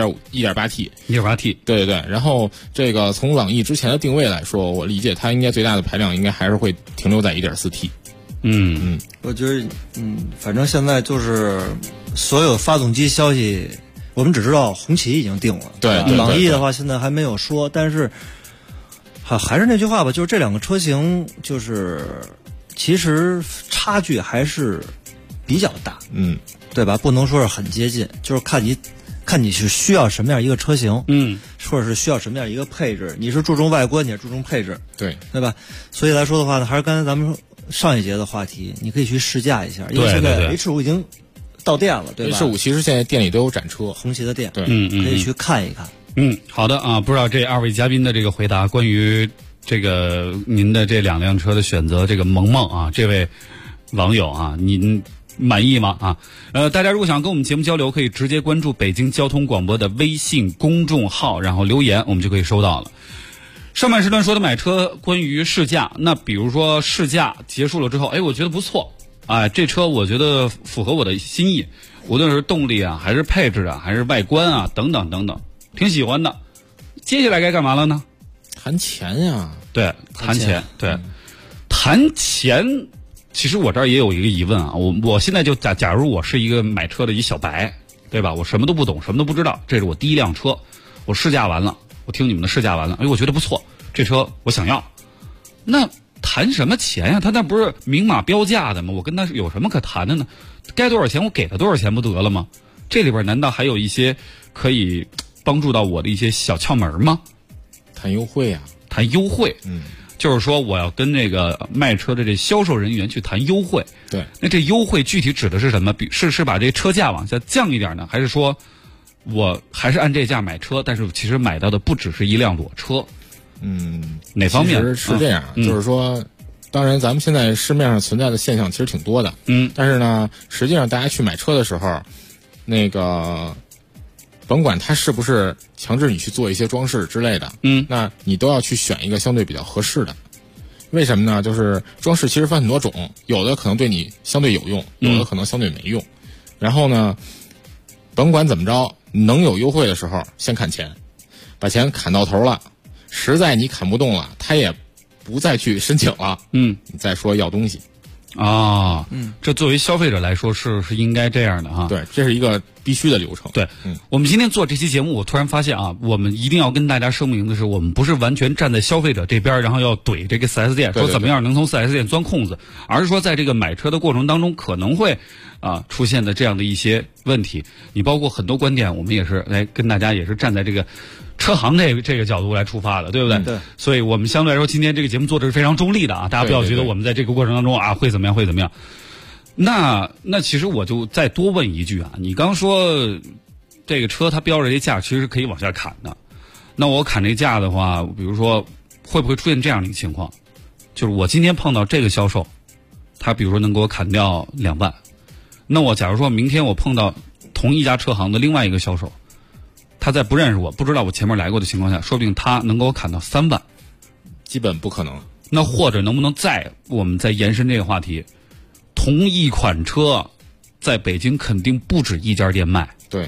1.8T。对。然后这个从朗逸之前的定位来说，我理解它应该最大的排量应该还是会停留在 1.4T。 我觉得反正现在就是所有发动机消息，我们只知道红旗已经定了。 对， 朗逸的话现在还没有说，但是。还是那句话吧，就是这两个车型，就是其实差距还是比较大，对吧？不能说是很接近，就是看你是需要什么样一个车型，或者是需要什么样一个配置。你是注重外观，你是注重配置，对吧？所以来说的话呢，还是刚才咱们上一节的话题，你可以去试驾一下，因为现在 H5 已经到店了，对吧 ？H5 其实现在店里都有展车， 红旗的店， 对， 可以去看一看。 好的啊，不知道这二位嘉宾的这个回答，关于这个您的这两辆车的选择，这个萌萌啊，这位网友啊，您满意吗？啊，大家如果想跟我们节目交流，可以直接关注北京交通广播的微信公众号，然后留言，我们就可以收到了。上半时段说的买车，关于试驾，那比如说试驾结束了之后，我觉得不错，这车我觉得符合我的心意，无论是动力啊，还是配置啊，还是外观啊，等等等等。挺喜欢的，接下来该干嘛了呢？ 谈钱呀， 对，谈钱，对，谈钱。其实我这儿也有一个疑问啊，我现在就假如我是一个买车的一小白，对吧？我什么都不懂，什么都不知道，这是我第一辆车，我试驾完了，我听你们的试驾完了，我觉得不错，这车我想要。那谈什么钱呀？他那不是明码标价的吗？我跟他有什么可谈的呢？该多少钱我给他多少钱不得了吗？这里边难道还有一些可以帮助到我的一些小窍门吗？ 谈优惠啊， 谈优惠，就是说我要跟这个卖车的这销售人员去谈优惠。 对， 那这优惠具体指的是什么？是把这车价往下降一点呢，还是说我还是按这价买车，但是其实买到的不只是一辆裸车？哪方面？ 其实是这样，就是说，当然咱们现在市面上存在的现象其实挺多的，但是呢，实际上大家去买车的时候，那个。甭管它是不是强制你去做一些装饰之类的，那你都要去选一个相对比较合适的。为什么呢？就是装饰其实分很多种，有的可能对你相对有用，有的可能相对没用。然后呢，甭管怎么着，能有优惠的时候先砍钱，把钱砍到头了，实在你砍不动了，他也不再去申请了，你再说要东西。 这作为消费者来说是应该这样的哈。 对，这是一个必须的流程。 对，我们今天做这期节目，我突然发现啊，我们一定要跟大家声明的是，我们不是完全站在消费者这边，然后要怼这个 4S 店，说怎么样能从 4S 店钻空子，而是说在这个买车的过程当中可能会出现的这样的一些问题。你包括很多观点，我们也是来跟大家也是站在这个车行这个角度来出发的，对不对？ 对。 所以我们相对来说，今天这个节目做的是非常中立的啊，大家不要觉得我们在这个过程当中会怎么样。那其实我就再多问一句啊，你刚说这个车它标着这价其实是可以往下砍的，那我砍这价的话，比如说会不会出现这样的一个情况，就是我今天碰到这个销售，他比如说能给我砍掉2万，那我假如说明天我碰到同一家车行的另外一个销售，他在不认识我不知道我前面来过的情况下，说不定他能给我砍到3万， 基本不可能。 那或者能不能我们再延伸这个话题，同一款车在北京肯定不止一家店卖， 对，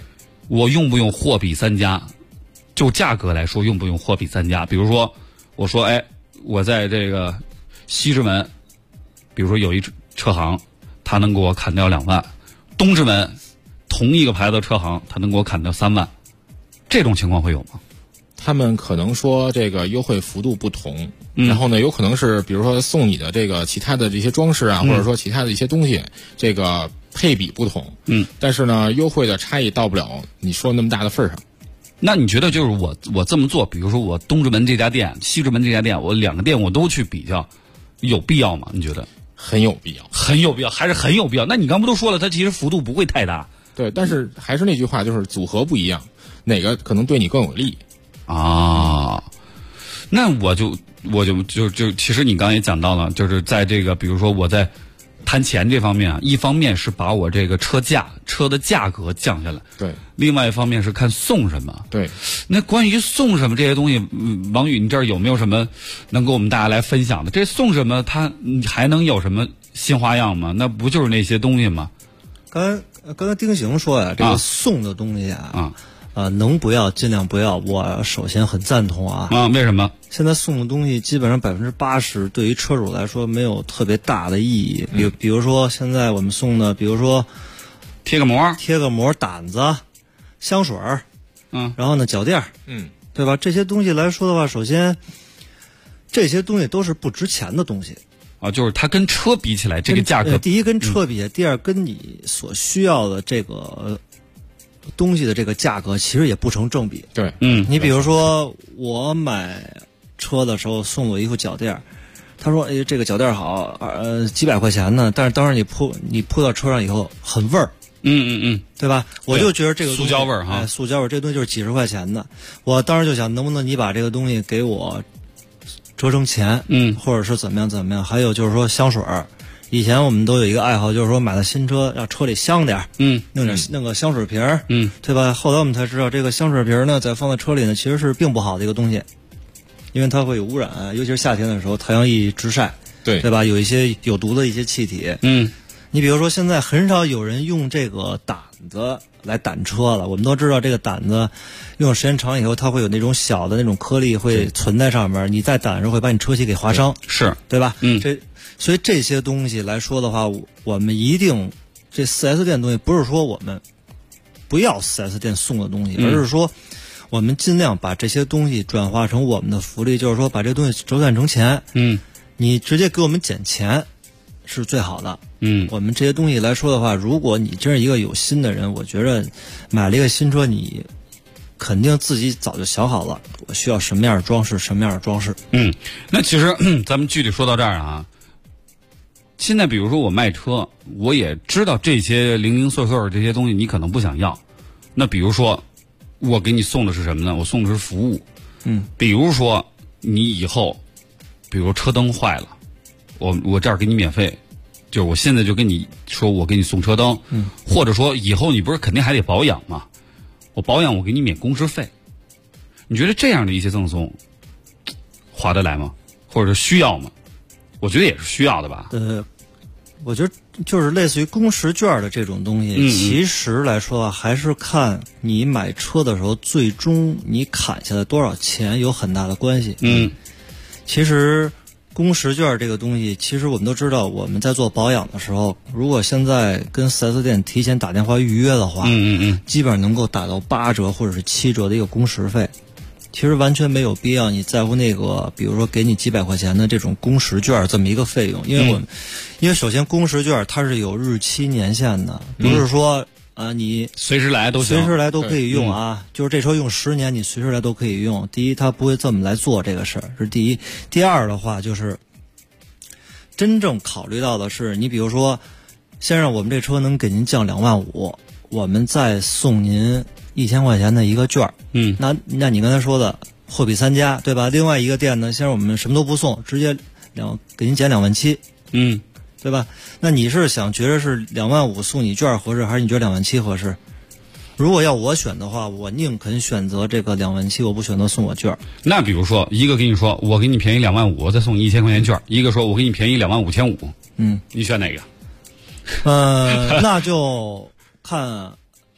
我用不用货比三家？就价格来说，用不用货比三家？比如说，我说，哎，我在这个西直门，比如说有一车行，他能给我砍掉2万；东直门同一个牌子车行，他能给我砍掉3万。这种情况会有吗？ 他们可能说这个优惠幅度不同，然后呢，有可能是比如说送你的这个其他的这些装饰啊，或者说其他的一些东西，这个配比不同，但是呢，优惠的差异到不了你说那么大的份上。 那你觉得就是我这么做，比如说我东直门这家店、西直门这家店，我2个店我都去比较，有必要吗？你觉得？ 很有必要， 很有必要，还是很有必要。那你刚不都说了，它其实幅度不会太大。 对，但是还是那句话，就是组合不一样，哪个可能对你更有利啊？那我就其实你刚才也讲到了，就是在这个比如说我在谈钱这方面啊，一方面是把我这个车的价格降下来， 对； 另外一方面是看送什么， 对。 那关于送什么这些东西，王宇，你这儿有没有什么能给我们大家来分享的？这送什么，它还能有什么新花样吗？那不就是那些东西吗？ 刚才丁行说呀，这个送的东西能不要尽量不要。我首先很赞同啊。 为什么？ 现在送的东西基本上80%对于车主来说没有特别大的意义。比如说现在我们送的，比如说贴个膜、 掸子、香水然后呢脚垫对吧？这些东西来说的话，首先这些东西都是不值钱的东西啊，就是它跟车比起来，这个价格， 第一跟车比，第二跟你所需要的这个东西的这个价格其实也不成正比。 对， 你比如说我买车的时候送我一副脚垫，他说哎这个脚垫好，几百块钱呢，但是当时你铺到车上以后很味儿。对吧？我就觉得这个塑胶味儿哈， 塑胶味儿，这东西就是几十块钱的。我当时就想，能不能你把这个东西给我折成钱，或者是怎么样。还有就是说香水儿，以前我们都有一个爱好，就是说买了新车要车里香点弄个香水瓶儿，对吧？后来我们才知道，这个香水瓶儿呢，在放在车里呢，其实是并不好的一个东西，因为它会有污染，尤其是夏天的时候，太阳一直晒，对吧？有一些有毒的一些气体，你比如说，现在很少有人用这个掸子来掸车了。我们都知道，这个掸子用时间长以后，它会有那种小的那种颗粒会存在上面，你再掸的时候会把你车漆给划伤， 是对吧？所以这些东西来说的话，我们一定这 4S 店的东西不是说我们不要 4S 店送的东西，而是说我们尽量把这些东西转化成我们的福利，就是说把这东西折算成钱，你直接给我们减钱是最好的。我们这些东西来说的话，如果你真是一个有心的人，我觉着买了一个新车，你肯定自己早就想好了，我需要什么样的装饰，什么样的装饰。 那其实咱们具体说到这儿啊，现在比如说我卖车，我也知道这些零零碎碎的这些东西你可能不想要。那比如说我给你送的是什么呢？我送的是服务。比如说你以后，比如车灯坏了，我这儿给你免费。就是我现在就跟你说，我给你送车灯，或者说以后你不是肯定还得保养吗？我保养我给你免工时费。你觉得这样的一些赠送划得来吗？或者是需要吗？我觉得也是需要的吧。 我觉得就是类似于工时券的这种东西，其实来说还是看你买车的时候最终你砍下来多少钱有很大的关系。其实工时券这个东西，其实我们都知道，我们在做保养的时候，如果现在跟 4S 店提前打电话预约的话，基本上能够打到8折或者是7折的一个工时费。其实完全没有必要你在乎那个，比如说给你几百块钱的这种工时券这么一个费用，因为首先工时券它是有日期年限的，不是说你随时来都行， 随时来都可以用啊。就是这车用10年，你随时来都可以用。第一，他不会这么来做这个事儿，是第一。第二的话，就是真正考虑到的是，你比如说，先生，我们这车能给您降2万5，我们再送您1000块钱的一个券儿。那你刚才说的货比三家，对吧？另外一个店呢，先生我们什么都不送，直接给您减2万7。对吧？那你是想觉得是2万5送你券合适，还是你觉得2万7合适？如果要我选的话，我宁肯选择这个2万7，我不选择送我券。 那比如说，一个跟你说我给你便宜2万5，我再送你1000块钱券；一个说我给你便宜2万5500。你选哪个？ 那就看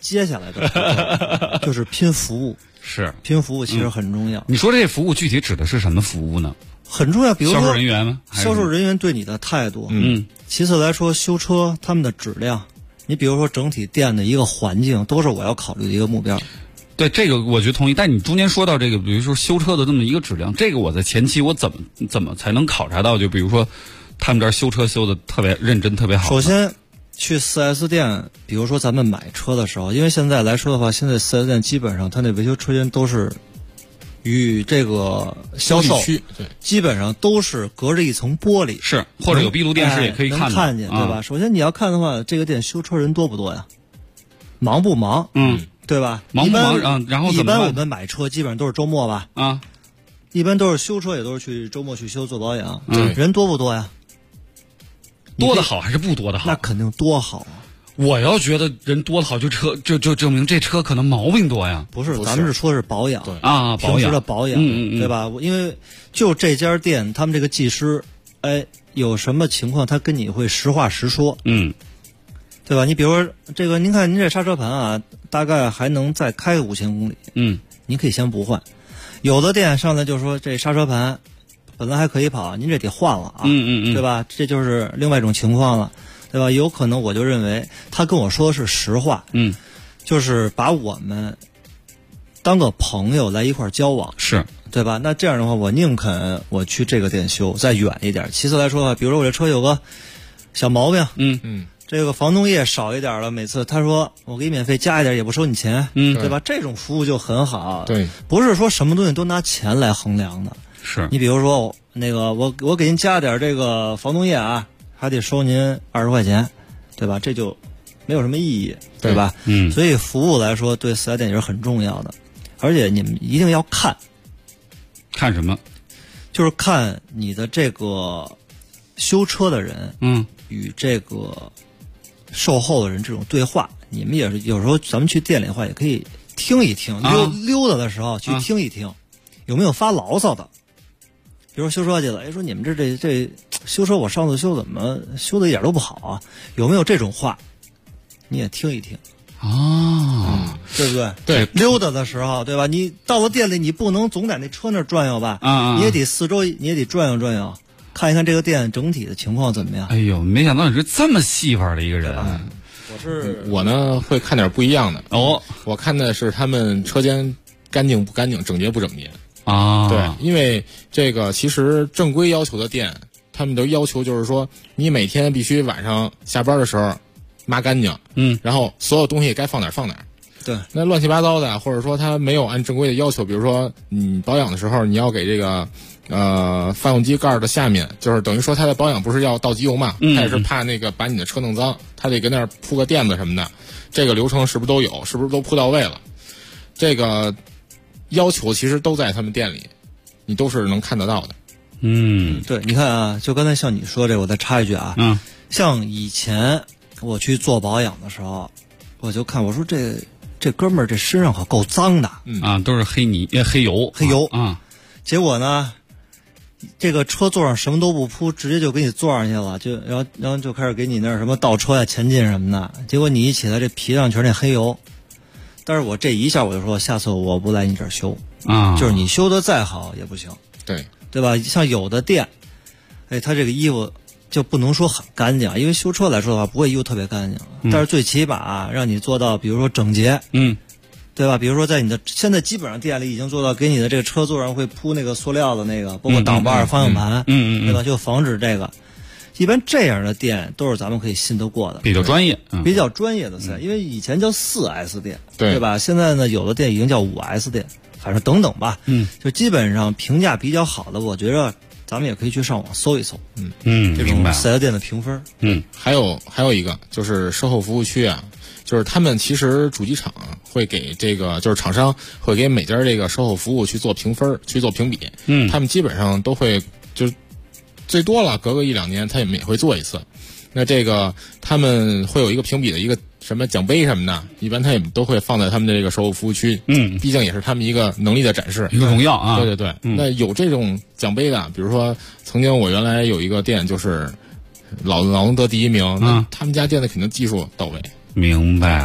接下来的就是拼服务， 是拼服务其实很重要。 你说这服务具体指的是什么服务呢？ 很重要，比如说销售人员吗？ 销售人员对你的态度，其次来说修车他们的质量，你比如说整体店的一个环境，都是我要考虑的一个目标。 对这个我觉得同意，但你中间说到这个，比如说修车的这么一个质量，这个我在前期我怎么才能考察到？就比如说他们这儿修车修的特别认真，特别好。 首先去 4S 店，比如说咱们买车的时候，因为现在来说的话，现在 4S 店基本上它那维修车间都是与这个销售区，对， 基本上都是隔着一层玻璃， 是或者有闭路电视也可以看见，对吧？首先你要看的话，这个店修车人多不多呀？忙不忙？对吧？ 忙不忙？然后一般我们买车基本上都是周末吧？一般都是修车也都是去周末去修做保养。人多不多呀？ 多的好还是不多的好？ 那肯定多好啊！ 我要觉得人多的好，就证明这车可能毛病多呀。 不是，咱们是说的是保养啊， 平时的保养，对吧？因为就这家店，他们这个技师，有什么情况他跟你会实话实说，对吧？你比如说这个，您看您这刹车盘啊，大概还能再开个5000公里，您可以先不换。有的店上来就说这刹车盘本来还可以跑，您这得换了啊，对吧？这就是另外一种情况了，对吧？有可能我就认为他跟我说的是实话，就是把我们当个朋友来一块交往， 是对吧？那这样的话，我宁肯我去这个店修，再远一点。其次来说比如说我这车有个小毛病，这个防冻液少一点了，每次他说我给你免费加一点，也不收你钱，对吧？这种服务就很好， 对， 不是说什么东西都拿钱来衡量的。 是你比如说那个我给您加点这个防冻液啊，还得收您20块钱，对吧？这就没有什么意义，对吧？所以服务来说对4S店也是很重要的，而且你们一定要看什么？ 就是看你的这个修车的人，与这个售后的人这种对话，你们也是有时候咱们去店里的话，也可以听一听，溜达的时候去听一听，有没有发牢骚的？比如修车去了，说你们这修车，我上次修怎么修的一点都不好啊？有没有这种话？你也听一听对不对？ 对， 溜达的时候，对吧？你到了店里，你不能总在那车那儿转悠吧？你也得四周，你也得转悠转悠，看一看这个店整体的情况怎么样。 哎呦，没想到你是这么细玩的一个人。 我呢会看点不一样的我看的是他们车间干净不干净，整洁不整洁。对，因为这个其实正规要求的店，他们都要求就是说，你每天必须晚上下班的时候抹干净，然后所有东西该放哪儿放哪儿。 对， 那乱七八糟的，或者说他没有按正规的要求，比如说你保养的时候，你要给这个发动机盖的下面，就是等于说他的保养不是要倒机油嘛，他也是怕那个把你的车弄脏，他得跟那儿铺个垫子什么的，这个流程是不是都有？是不是都铺到位了？这个要求其实都在他们店里，你都是能看得到的。 对，你看啊，就刚才像你说这，我再插一句啊，像以前我去做保养的时候，我就看我说这哥们儿这身上可够脏的， 都是黑油啊。结果呢，这个车座上什么都不铺，直接就给你坐上去了，然后就开始给你那什么倒车呀、前进什么的。结果你一起来，这皮上全是那黑油。但是我这一下我就说，下次我不来你这儿修就是你修的再好也不行，对吧？像有的店，他这个衣服就不能说很干净，因为修车来说的话，不会衣服特别干净，但是最起码让你做到，比如说整洁，对吧？比如说在你的现在基本上店里已经做到，给你的这个车座上会铺那个塑料的那个，包括挡把、方向盘，对吧？就防止这个。一般这样的店都是咱们可以信得过的， 比较专业， 比较专业的4S，因为以前叫4S 店，对吧？现在呢，有的店已经叫5S 店，反正等等吧，就基本上评价比较好的，我觉着咱们也可以去上网搜一搜，这种4S店的评分， 还有一个就是售后服务区啊，就是他们其实主机厂会给这个，就是厂商会给每家这个售后服务去做评分，去做评比，他们基本上都会就是最多了隔个1-2年，他们也会做一次。那这个他们会有一个评比的一个什么奖杯什么的，一般他也都会放在他们的这个售后服务区。毕竟也是他们一个能力的展示， 一个荣耀啊。 对对对，那有这种奖杯的，比如说曾经我原来有一个店就是老能得第1名，那他们家店的肯定技术到位。 明白了。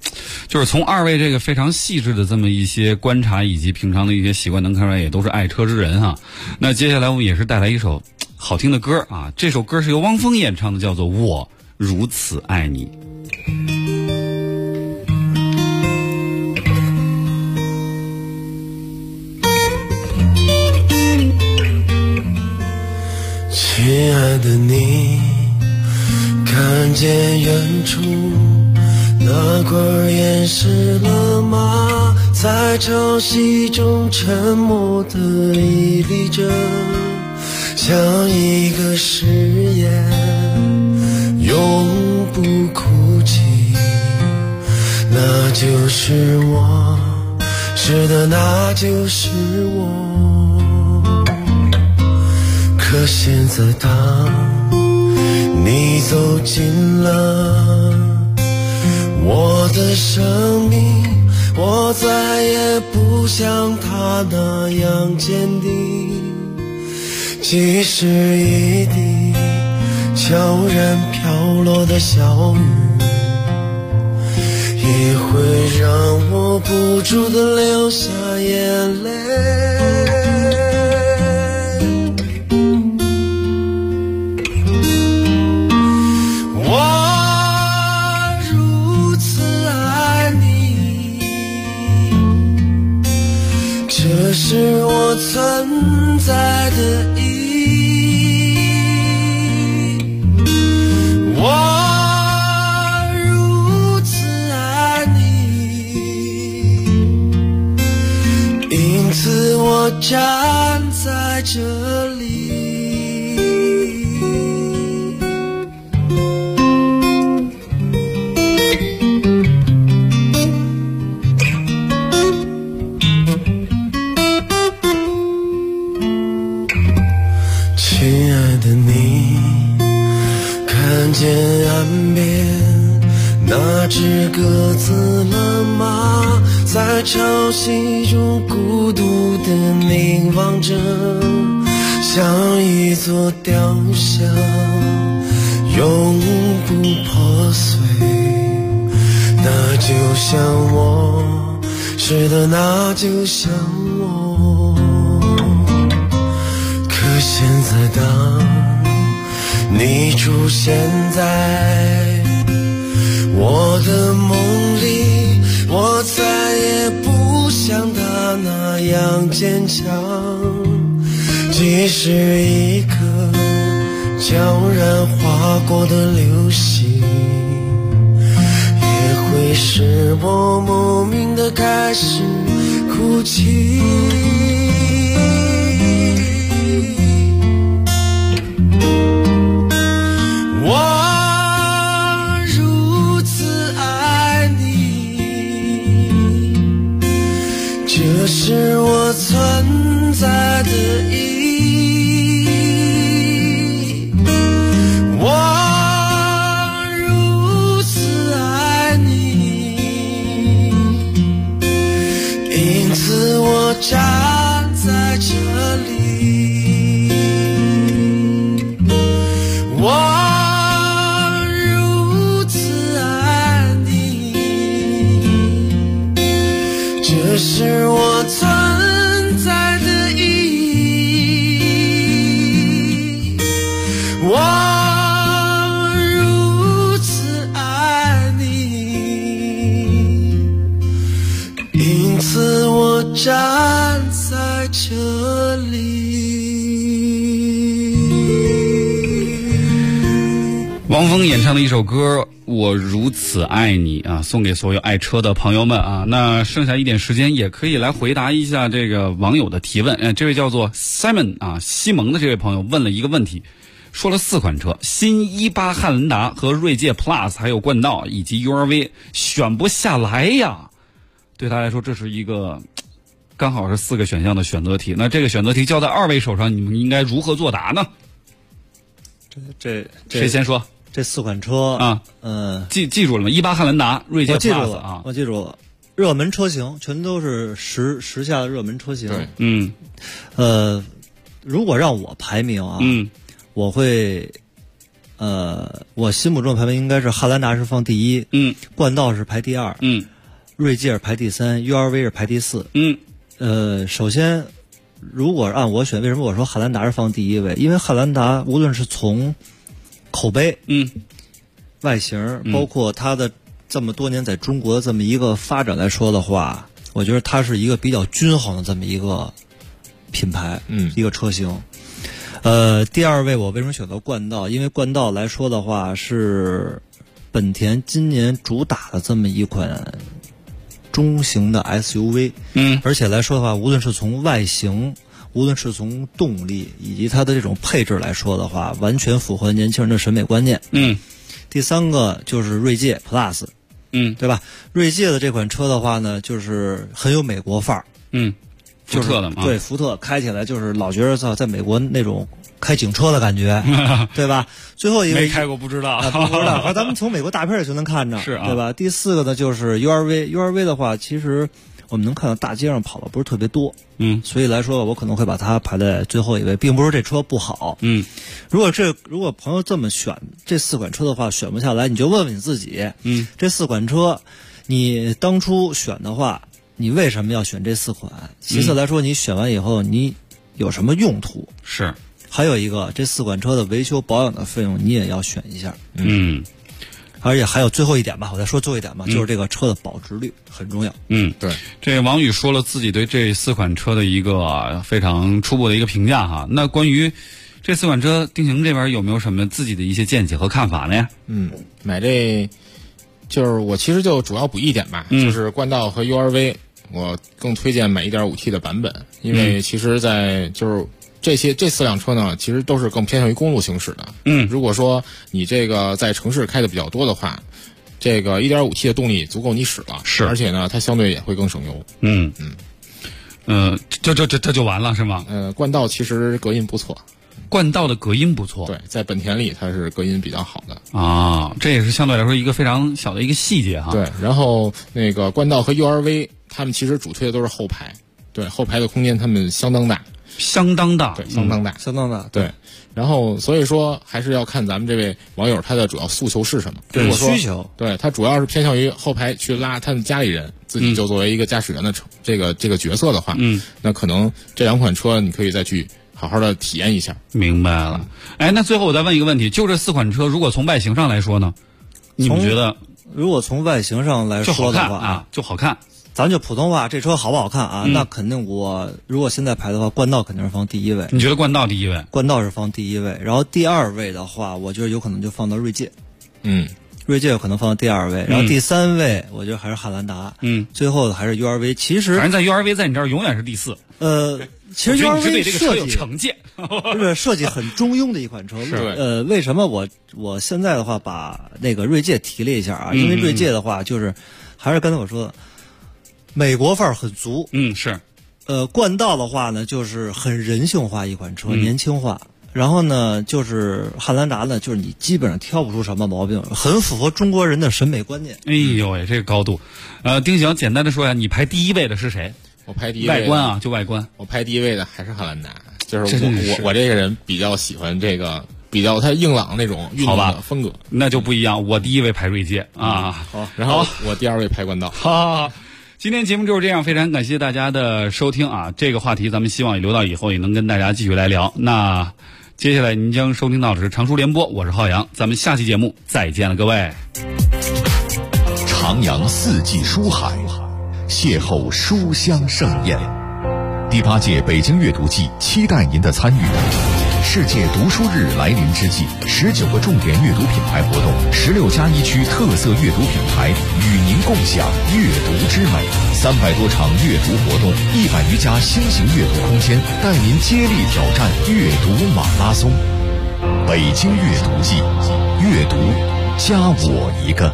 就是从二位这个非常细致的这么一些观察以及平常的一些习惯，能看出来也都是爱车之人哈。那接下来我们也是带来一首好听的歌啊，这首歌是由汪峰演唱的，叫做《我如此爱你》。 亲爱的你，看见远处那块岩石了吗？在潮汐中沉默地屹立着，像一个誓言，永不哭泣。那就是我，是的，那就是我。可现在当你走进了我的生命，我再也不像他那样坚定，即使一滴悄然飘落的小雨，也会让我不住地流下眼泪。这是我存在的意义，我如此爱你，因此我站在这里。亲爱的你，看见岸边那只鸽子了吗？在潮汐中孤独地凝望着，像一座雕像，永不破碎。那就像我，是的，那就像我。可现在当你出现在我的梦里，我再也不像他那样坚强，即使一颗悄然划过的流星，也会使我莫名地开始哭泣。我如此爱你，这是我存在的意义，我如此爱你，因此我站在这里。我这是我存在的意义，我如此爱你，因此我站在这里。 汪峰演唱的一首歌我如此爱你啊，送给所有爱车的朋友们啊。那剩下一点时间也可以来回答一下这个网友的提问。这位叫做 Simon 啊，西蒙的这位朋友问了一个问题，说了4款车，新18汉兰达和锐界 Plus 还有冠道以及 URV 选不下来呀。对他来说这是一个刚好是4个选项的选择题，那这个选择题交在2位手上，你们应该如何作答呢？ 这谁先说？ 这4款车啊，记住了吗？18汉兰达、锐界 Plus 啊， 我记住了，热门车型全都是时下的热门车型。 对， 如果让我排名啊，我会我心目中的排名应该是汉兰达是放第一，冠道是排第二，锐界是排第三 ，URV 是排第四。首先，如果按我选，为什么我说汉兰达是放第一位？因为汉兰达无论是从口碑，外形，包括它的这么多年在中国的这么一个发展来说的话，我觉得它是一个比较均衡的这么一个品牌，一个车型。第二位我为什么选择冠道？因为冠道来说的话是本田今年主打的这么一款中型的 SUV，而且来说的话，无论是从外形，无论是从动力以及它的这种配置来说的话，完全符合年轻人的审美观念。第三个就是锐界 Plus，对吧？锐界的这款车的话呢，就是很有美国范儿， 福特的嘛， 对，福特开起来就是老觉得在美国那种开警车的感觉，对吧？最后一个没开过不知道， 不知道，咱们从美国大片里就能看着， 是啊， 对吧？第四个呢就是 URV 的话，其实我们能看到大街上跑的不是特别多，所以来说我可能会把它排在最后一位，并不是这车不好，如果朋友这么选这四款车的话，选不下来，你就问问你自己，这四款车你当初选的话，你为什么要选这四款？其次来说，你选完以后你有什么用途？ 是。 还有一个，这四款车的维修保养的费用你也要选一下。而且还有最后一点吧，我再说最后一点吧，就是这个车的保值率很重要。 对，这个王宇说了自己对这四款车的一个非常初步的一个评价哈。那关于这四款车，丁行这边有没有什么自己的一些见解和看法呢？ 买这就是我其实就主要补一点吧，就是冠道和 URV， 我更推荐买 1.5T 的版本，因为其实在就是这四辆车呢，其实都是更偏向于公路行驶的。如果说你这个在城市开的比较多的话，这个 1.5T 的动力足够你使了， 是， 而且呢，它相对也会更省油。 这就完了是吗？ 冠道其实隔音不错。 冠道的隔音不错， 对，在本田里它是隔音比较好的啊，这也是相对来说一个非常小的一个细节哈。 对，然后那个冠道和 URV， 他们其实主推的都是后排，对，后排的空间他们相当大， 对，相当大， 对。然后所以说还是要看咱们这位网友他的主要诉求是什么， 对，需求， 对，他主要是偏向于后排去拉他们家里人，自己就作为一个驾驶员的这个角色的话，那可能这两款车你可以再去好好的体验一下。 明白了。那最后我再问一个问题，就这四款车，如果从外形上来说呢，你们觉得？ 如果从外形上来说的话就好看。 咱就普通话，这车好不好看啊？那肯定我如果现在排的话，冠道肯定是放第一位。 你觉得冠道第一位？ 冠道是放第一位，然后第二位的话，我觉得有可能就放到锐界。锐界有可能放到第二位，然后第三位我觉得还是汉兰达。最后还是 URV。其实反正在 URV 在你这儿永远是第四。 其实 URV 对这个车有成见， 是设计很中庸的一款车。为什么我现在的话把那个锐界提了一下啊？因为锐界的话就是还是刚才我说的。美国范儿很足， 是， 冠道的话呢，就是很人性化一款车，年轻化。然后呢，就是汉兰达呢，就是你基本上挑不出什么毛病，很符合中国人的审美观念。 哎呦喂，这个高度，丁翔，简单的说一下，你排第一位的是谁？ 我排第一位外观啊，就外观， 我排第一位的还是汉兰达，就是我这个人比较喜欢这个比较它硬朗那种运动的风格， 那就不一样。我第一位排锐界啊， 好，然后我第二位排冠道， 好。今天节目就是这样，非常感谢大家的收听啊！这个话题咱们希望也留到以后也能跟大家继续来聊。那接下来您将收听到的是常熟联播，我是浩洋，咱们下期节目再见了，各位。 徜徉四季书海，邂逅书香盛宴。第8届北京阅读季期待您的参与。世界读书日来临之际，19个重点阅读品牌活动，16+1区特色阅读品牌与您共享阅读之美，300多场阅读活动，100余家新型阅读空间，带您接力挑战阅读马拉松。北京阅读季，阅读加我一个。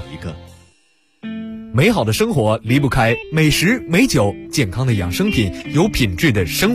美好的生活离不开美食、美酒、健康的养生品、有品质的生活。